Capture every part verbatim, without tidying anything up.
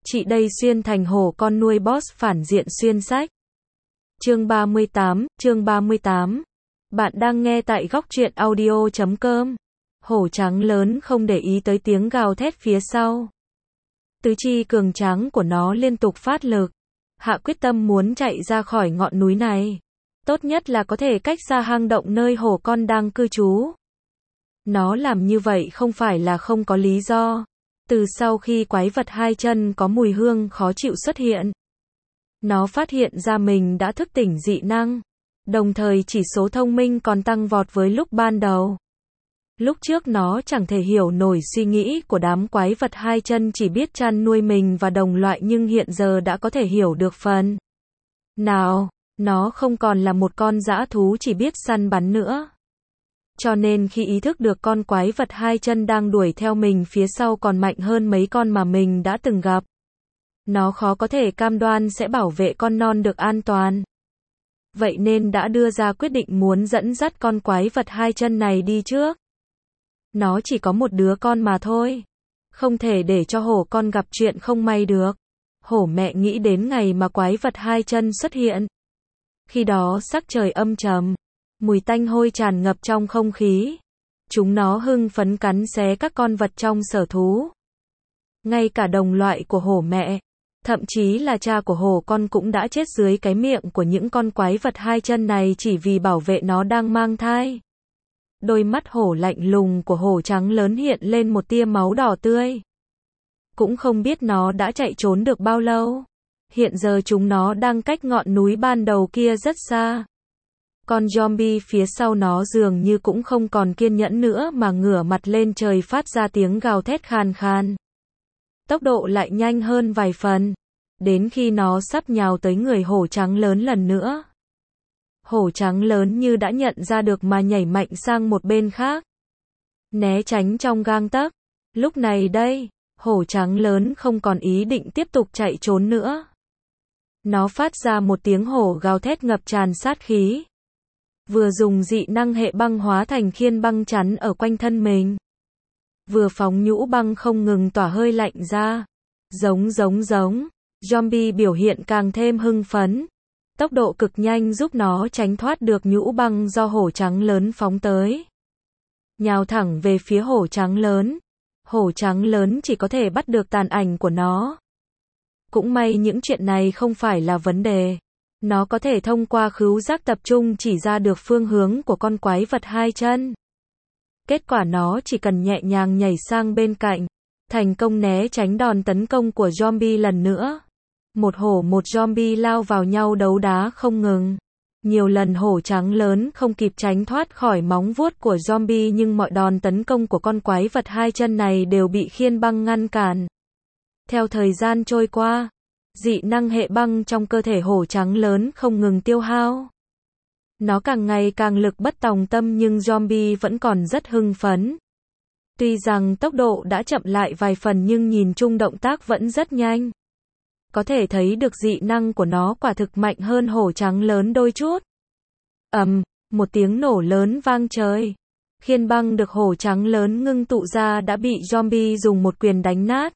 Chị đây xuyên thành hổ con nuôi boss phản diện xuyên sách. Chương ba mươi tám, chương ba mươi tám. Bạn đang nghe tại góc truyện audio chấm com. Hổ trắng lớn không để ý tới tiếng gào thét phía sau. Tứ chi cường tráng của nó liên tục phát lực. Hạ quyết tâm muốn chạy ra khỏi ngọn núi này. Tốt nhất là có thể cách xa hang động nơi hổ con đang cư trú. Nó làm như vậy không phải là không có lý do. Từ sau khi quái vật hai chân có mùi hương khó chịu xuất hiện, nó phát hiện ra mình đã thức tỉnh dị năng, đồng thời chỉ số thông minh còn tăng vọt với lúc ban đầu. Lúc trước nó chẳng thể hiểu nổi suy nghĩ của đám quái vật hai chân chỉ biết chăn nuôi mình và đồng loại, nhưng hiện giờ đã có thể hiểu được phần nào. Nó không còn là một con dã thú chỉ biết săn bắn nữa. Cho nên khi ý thức được con quái vật hai chân đang đuổi theo mình phía sau còn mạnh hơn mấy con mà mình đã từng gặp, nó khó có thể cam đoan sẽ bảo vệ con non được an toàn. Vậy nên đã đưa ra quyết định muốn dẫn dắt con quái vật hai chân này đi trước. Nó chỉ có một đứa con mà thôi. Không thể để cho hổ con gặp chuyện không may được. Hổ mẹ nghĩ đến ngày mà quái vật hai chân xuất hiện. Khi đó sắc trời âm trầm, mùi tanh hôi tràn ngập trong không khí. Chúng nó hưng phấn cắn xé các con vật trong sở thú. Ngay cả đồng loại của hổ mẹ, thậm chí là cha của hổ con cũng đã chết dưới cái miệng của những con quái vật hai chân này chỉ vì bảo vệ nó đang mang thai. Đôi mắt hổ lạnh lùng của hổ trắng lớn hiện lên một tia máu đỏ tươi. Cũng không biết nó đã chạy trốn được bao lâu. Hiện giờ chúng nó đang cách ngọn núi ban đầu kia rất xa. Con zombie phía sau nó dường như cũng không còn kiên nhẫn nữa mà ngửa mặt lên trời phát ra tiếng gào thét khàn khàn. Tốc độ lại nhanh hơn vài phần, đến khi nó sắp nhào tới người hổ trắng lớn lần nữa. Hổ trắng lớn như đã nhận ra được mà nhảy mạnh sang một bên khác, né tránh trong gang tấc. Lúc này đây, hổ trắng lớn không còn ý định tiếp tục chạy trốn nữa. Nó phát ra một tiếng hổ gào thét ngập tràn sát khí. Vừa dùng dị năng hệ băng hóa thành khiên băng chắn ở quanh thân mình, vừa phóng nhũ băng không ngừng tỏa hơi lạnh ra. Giống giống giống, zombie biểu hiện càng thêm hưng phấn. Tốc độ cực nhanh giúp nó tránh thoát được nhũ băng do hổ trắng lớn phóng tới. Nhào thẳng về phía hổ trắng lớn. Hổ trắng lớn chỉ có thể bắt được tàn ảnh của nó. Cũng may những chuyện này không phải là vấn đề. Nó có thể thông qua khứu giác tập trung chỉ ra được phương hướng của con quái vật hai chân. Kết quả nó chỉ cần nhẹ nhàng nhảy sang bên cạnh, thành công né tránh đòn tấn công của zombie lần nữa. Một hổ một zombie lao vào nhau đấu đá không ngừng. Nhiều lần hổ trắng lớn không kịp tránh thoát khỏi móng vuốt của zombie, nhưng mọi đòn tấn công của con quái vật hai chân này đều bị khiên băng ngăn cản. Theo thời gian trôi qua, dị năng hệ băng trong cơ thể hổ trắng lớn không ngừng tiêu hao. Nó càng ngày càng lực bất tòng tâm, nhưng zombie vẫn còn rất hưng phấn. Tuy rằng tốc độ đã chậm lại vài phần nhưng nhìn chung động tác vẫn rất nhanh. Có thể thấy được dị năng của nó quả thực mạnh hơn hổ trắng lớn đôi chút. Ầm, một tiếng nổ lớn vang trời. Khiên băng được hổ trắng lớn ngưng tụ ra đã bị zombie dùng một quyền đánh nát.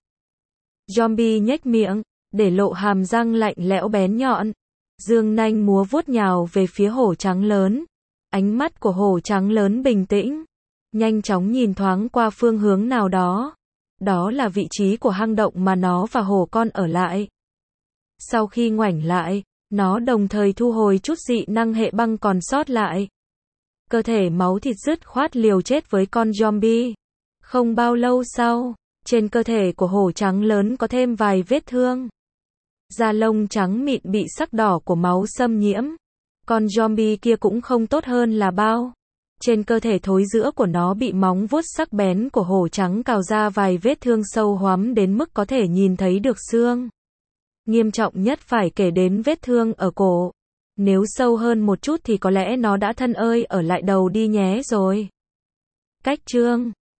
Zombie nhếch miệng, để lộ hàm răng lạnh lẽo bén nhọn. Dương nanh múa vuốt nhào về phía hổ trắng lớn. Ánh mắt của hổ trắng lớn bình tĩnh, nhanh chóng nhìn thoáng qua phương hướng nào đó. Đó là vị trí của hang động mà nó và hổ con ở lại. Sau khi ngoảnh lại, nó đồng thời thu hồi chút dị năng hệ băng còn sót lại. Cơ thể máu thịt dứt khoát liều chết với con zombie. Không bao lâu sau, trên cơ thể của hổ trắng lớn có thêm vài vết thương. Da lông trắng mịn bị sắc đỏ của máu xâm nhiễm. Con zombie kia cũng không tốt hơn là bao. Trên cơ thể thối rữa của nó bị móng vuốt sắc bén của hổ trắng cào ra vài vết thương sâu hoắm đến mức có thể nhìn thấy được xương. Nghiêm trọng nhất phải kể đến vết thương ở cổ. Nếu sâu hơn một chút thì có lẽ nó đã thân ơi ở lại đầu đi nhé rồi. Cách chương